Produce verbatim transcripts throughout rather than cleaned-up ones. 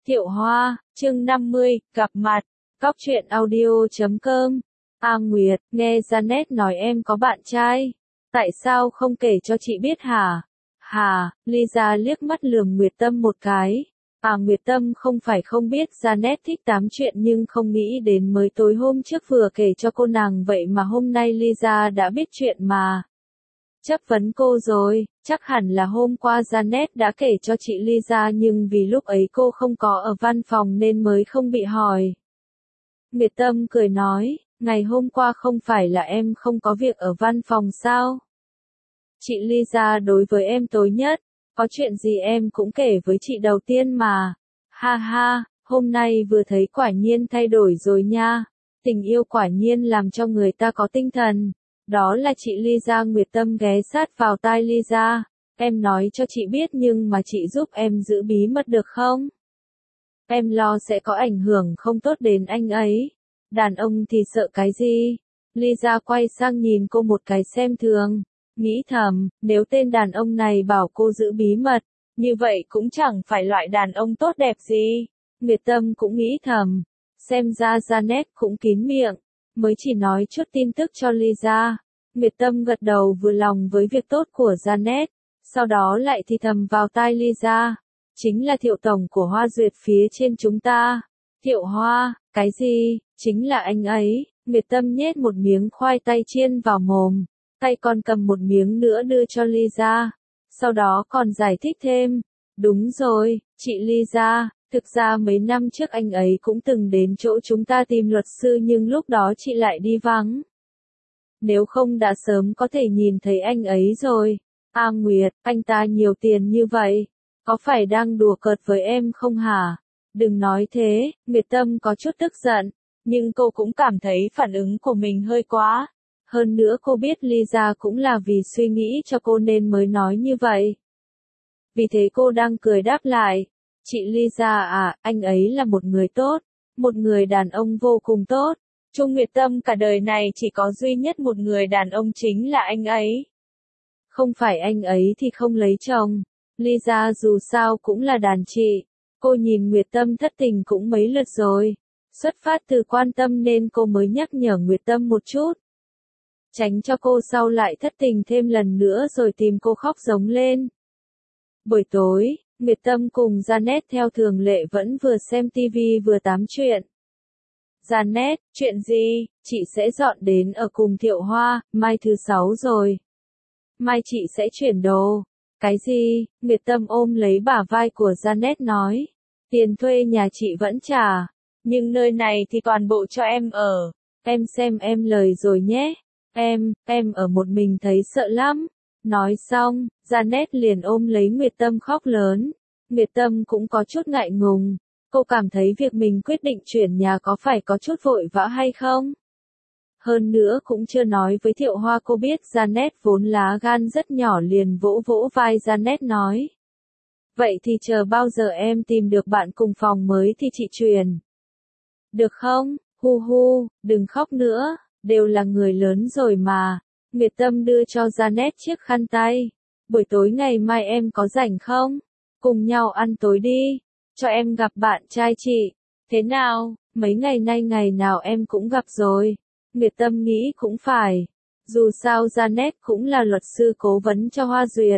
Thiệu Hoa, chương năm mươi, gặp mặt, cóc truyện audio chấm com. A Nguyệt, nghe Janet nói em có bạn trai. Tại sao không kể cho chị biết hả? Hà, Lisa liếc mắt lườm Nguyệt Tâm một cái. À Nguyệt Tâm không phải không biết Janet thích tám chuyện nhưng không nghĩ đến mới tối hôm trước vừa kể cho cô nàng vậy mà hôm nay Lisa đã biết chuyện mà. Chấp vấn cô rồi, chắc hẳn là hôm qua Janet đã kể cho chị Lisa nhưng vì lúc ấy cô không có ở văn phòng nên mới không bị hỏi. Nguyệt Tâm cười nói, ngày hôm qua không phải là em không có việc ở văn phòng sao? Chị Lisa đối với em tối nhất, có chuyện gì em cũng kể với chị đầu tiên mà. Ha ha, hôm nay vừa thấy quả nhiên thay đổi rồi nha. Tình yêu quả nhiên làm cho người ta có tinh thần. Đó là chị Lisa. Nguyệt Tâm ghé sát vào tai Lisa. Em nói cho chị biết nhưng mà chị giúp em giữ bí mật được không? Em lo sẽ có ảnh hưởng không tốt đến anh ấy. Đàn ông thì sợ cái gì? Lisa quay sang nhìn cô một cái xem thường. Nghĩ thầm, nếu tên đàn ông này bảo cô giữ bí mật, như vậy cũng chẳng phải loại đàn ông tốt đẹp gì. Nguyệt Tâm cũng nghĩ thầm. Xem ra Janet cũng kín miệng, mới chỉ nói chút tin tức cho Lisa. Nguyệt Tâm gật đầu vừa lòng với việc tốt của Janet, sau đó lại thì thầm vào tai Lisa. Chính là Thiệu tổng của Hoa Duyệt phía trên chúng ta. Thiệu Hoa, cái gì? Chính là anh ấy. Nguyệt Tâm nhét một miếng khoai tây chiên vào mồm, tay còn cầm một miếng nữa đưa cho Lisa. Sau đó còn giải thích thêm. Đúng rồi, chị Lisa, thực ra mấy năm trước anh ấy cũng từng đến chỗ chúng ta tìm luật sư nhưng lúc đó chị lại đi vắng. Nếu không đã sớm có thể nhìn thấy anh ấy rồi. A Nguyệt, anh ta nhiều tiền như vậy, có phải đang đùa cợt với em không hả? Đừng nói thế. Nguyệt Tâm có chút tức giận, nhưng cô cũng cảm thấy phản ứng của mình hơi quá. Hơn nữa cô biết Lisa cũng là vì suy nghĩ cho cô nên mới nói như vậy. Vì thế cô đang cười đáp lại. Chị Lisa à, anh ấy là một người tốt, một người đàn ông vô cùng tốt. Chu Nguyệt Tâm cả đời này chỉ có duy nhất một người đàn ông chính là anh ấy. Không phải anh ấy thì không lấy chồng. Lisa dù sao cũng là đàn chị. Cô nhìn Nguyệt Tâm thất tình cũng mấy lượt rồi. Xuất phát từ quan tâm nên cô mới nhắc nhở Nguyệt Tâm một chút. Tránh cho cô sau lại thất tình thêm lần nữa rồi tìm cô khóc giống lên. Buổi tối, Nguyệt Tâm cùng Janet theo thường lệ vẫn vừa xem tivi vừa tám chuyện. Janet, chuyện gì? Chị sẽ dọn đến ở cùng Thiệu Hoa, mai thứ sáu rồi. Mai chị sẽ chuyển đồ. Cái gì? Nguyệt Tâm ôm lấy bả vai của Janet nói. Tiền thuê nhà chị vẫn trả, nhưng nơi này thì toàn bộ cho em ở. Em xem em lời rồi nhé. Em, em ở một mình thấy sợ lắm. Nói xong, Janet liền ôm lấy Nguyệt Tâm khóc lớn. Nguyệt Tâm cũng có chút ngại ngùng. Cô cảm thấy việc mình quyết định chuyển nhà có phải có chút vội vã hay không? Hơn nữa cũng chưa nói với Thiệu Hoa cô biết Janet vốn lá gan rất nhỏ liền vỗ vỗ vai Janet nói. Vậy thì chờ bao giờ em tìm được bạn cùng phòng mới thì chị chuyển. Được không? Hu hu, đừng khóc nữa, đều là người lớn rồi mà. Nguyệt Tâm đưa cho Janet chiếc khăn tay. Buổi tối ngày mai em có rảnh không? Cùng nhau ăn tối đi. Cho em gặp bạn trai chị. Thế nào, mấy ngày nay ngày nào em cũng gặp rồi. Nguyệt Tâm nghĩ cũng phải. Dù sao Janet cũng là luật sư cố vấn cho Hoa Duyệt.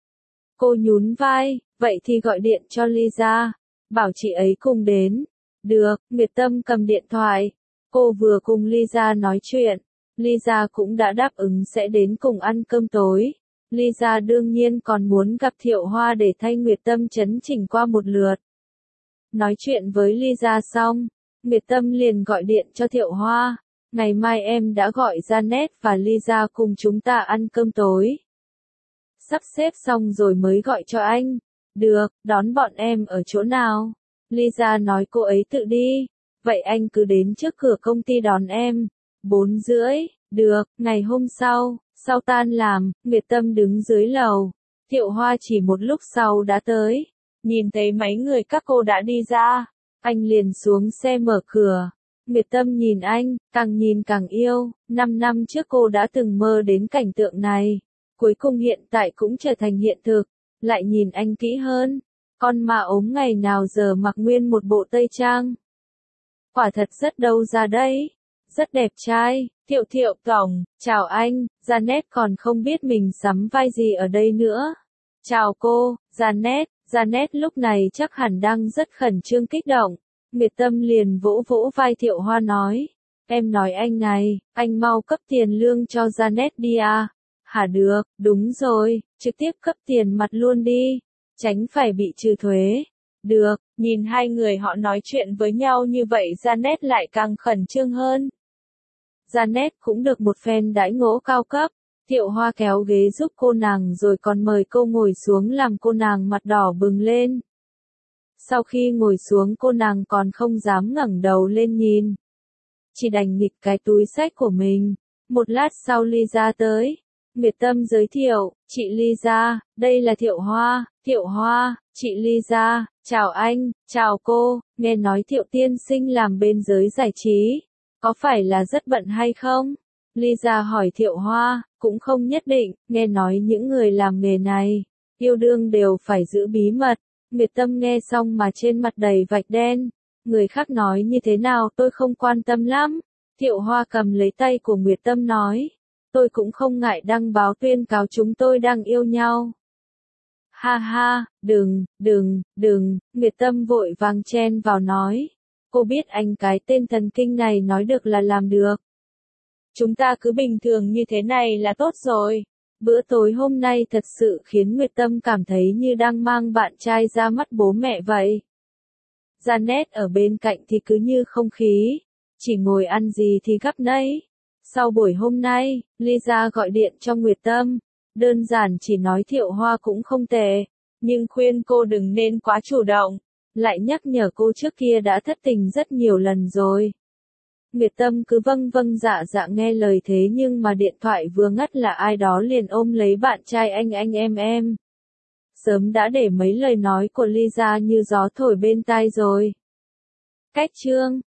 Cô nhún vai, vậy thì gọi điện cho Lisa. Bảo chị ấy cùng đến. Được, Nguyệt Tâm cầm điện thoại. Cô vừa cùng Lisa nói chuyện. Lisa cũng đã đáp ứng sẽ đến cùng ăn cơm tối. Lisa đương nhiên còn muốn gặp Thiệu Hoa để thay Nguyệt Tâm chấn chỉnh qua một lượt. Nói chuyện với Lisa xong, Nguyệt Tâm liền gọi điện cho Thiệu Hoa. Ngày mai em đã gọi Janet và Lisa cùng chúng ta ăn cơm tối. Sắp xếp xong rồi mới gọi cho anh. Được, đón bọn em ở chỗ nào? Lisa nói cô ấy tự đi. Vậy anh cứ đến trước cửa công ty đón em. Bốn rưỡi, được, ngày hôm sau, sau tan làm, Nguyệt Tâm đứng dưới lầu. Thiệu Hoa chỉ một lúc sau đã tới. Nhìn thấy mấy người các cô đã đi ra, anh liền xuống xe mở cửa. Nguyệt Tâm nhìn anh, càng nhìn càng yêu. Năm năm trước cô đã từng mơ đến cảnh tượng này. Cuối cùng hiện tại cũng trở thành hiện thực. Lại nhìn anh kỹ hơn. Con ma ốm ngày nào giờ mặc nguyên một bộ tây trang. Quả thật rất đâu ra đấy. Rất đẹp trai. Thiệu Thiệu tổng, chào anh. Janet còn không biết mình sắm vai gì ở đây nữa. Chào cô, Janet. Janet lúc này chắc hẳn đang rất khẩn trương kích động. Nguyệt Tâm liền vỗ vỗ vai Thiệu Hoa nói. Em nói anh này, anh mau cấp tiền lương cho Janet đi à. Hả được, đúng rồi, trực tiếp cấp tiền mặt luôn đi. Tránh phải bị trừ thuế. Được, nhìn hai người họ nói chuyện với nhau như vậy Janet lại càng khẩn trương hơn. Janet cũng được một phen đãi ngộ cao cấp. Thiệu Hoa kéo ghế giúp cô nàng rồi còn mời cô ngồi xuống làm cô nàng mặt đỏ bừng lên. Sau khi ngồi xuống cô nàng còn không dám ngẩng đầu lên nhìn. Chỉ đành nghịch cái túi xách của mình. Một lát sau Lisa tới. Nguyệt Tâm giới thiệu, chị Lisa, đây là Thiệu Hoa. Thiệu Hoa, chị Lisa, chào anh, chào cô, nghe nói Thiệu tiên sinh làm bên giới giải trí. Có phải là rất bận hay không? Lisa hỏi Thiệu Hoa, cũng không nhất định, nghe nói những người làm nghề này, yêu đương đều phải giữ bí mật. Nguyệt Tâm nghe xong mà trên mặt đầy vạch đen. Người khác nói như thế nào tôi không quan tâm lắm. Thiệu Hoa cầm lấy tay của Nguyệt Tâm nói. Tôi cũng không ngại đăng báo tuyên cáo chúng tôi đang yêu nhau. Ha ha, đừng, đừng, đừng, Nguyệt Tâm vội vàng chen vào nói. Cô biết anh cái tên thần kinh này nói được là làm được. Chúng ta cứ bình thường như thế này là tốt rồi. Bữa tối hôm nay thật sự khiến Nguyệt Tâm cảm thấy như đang mang bạn trai ra mắt bố mẹ vậy. Janet ở bên cạnh thì cứ như không khí. Chỉ ngồi ăn gì thì gắp nấy. Sau buổi hôm nay, Lisa gọi điện cho Nguyệt Tâm. Đơn giản chỉ nói Thiệu Hoa cũng không tệ. Nhưng khuyên cô đừng nên quá chủ động. Lại nhắc nhở cô trước kia đã thất tình rất nhiều lần rồi. Nguyệt Tâm cứ vâng vâng dạ dạ nghe lời thế nhưng mà điện thoại vừa ngắt là ai đó liền ôm lấy bạn trai anh anh em em. Sớm đã để mấy lời nói của Lisa như gió thổi bên tai rồi. Cách chương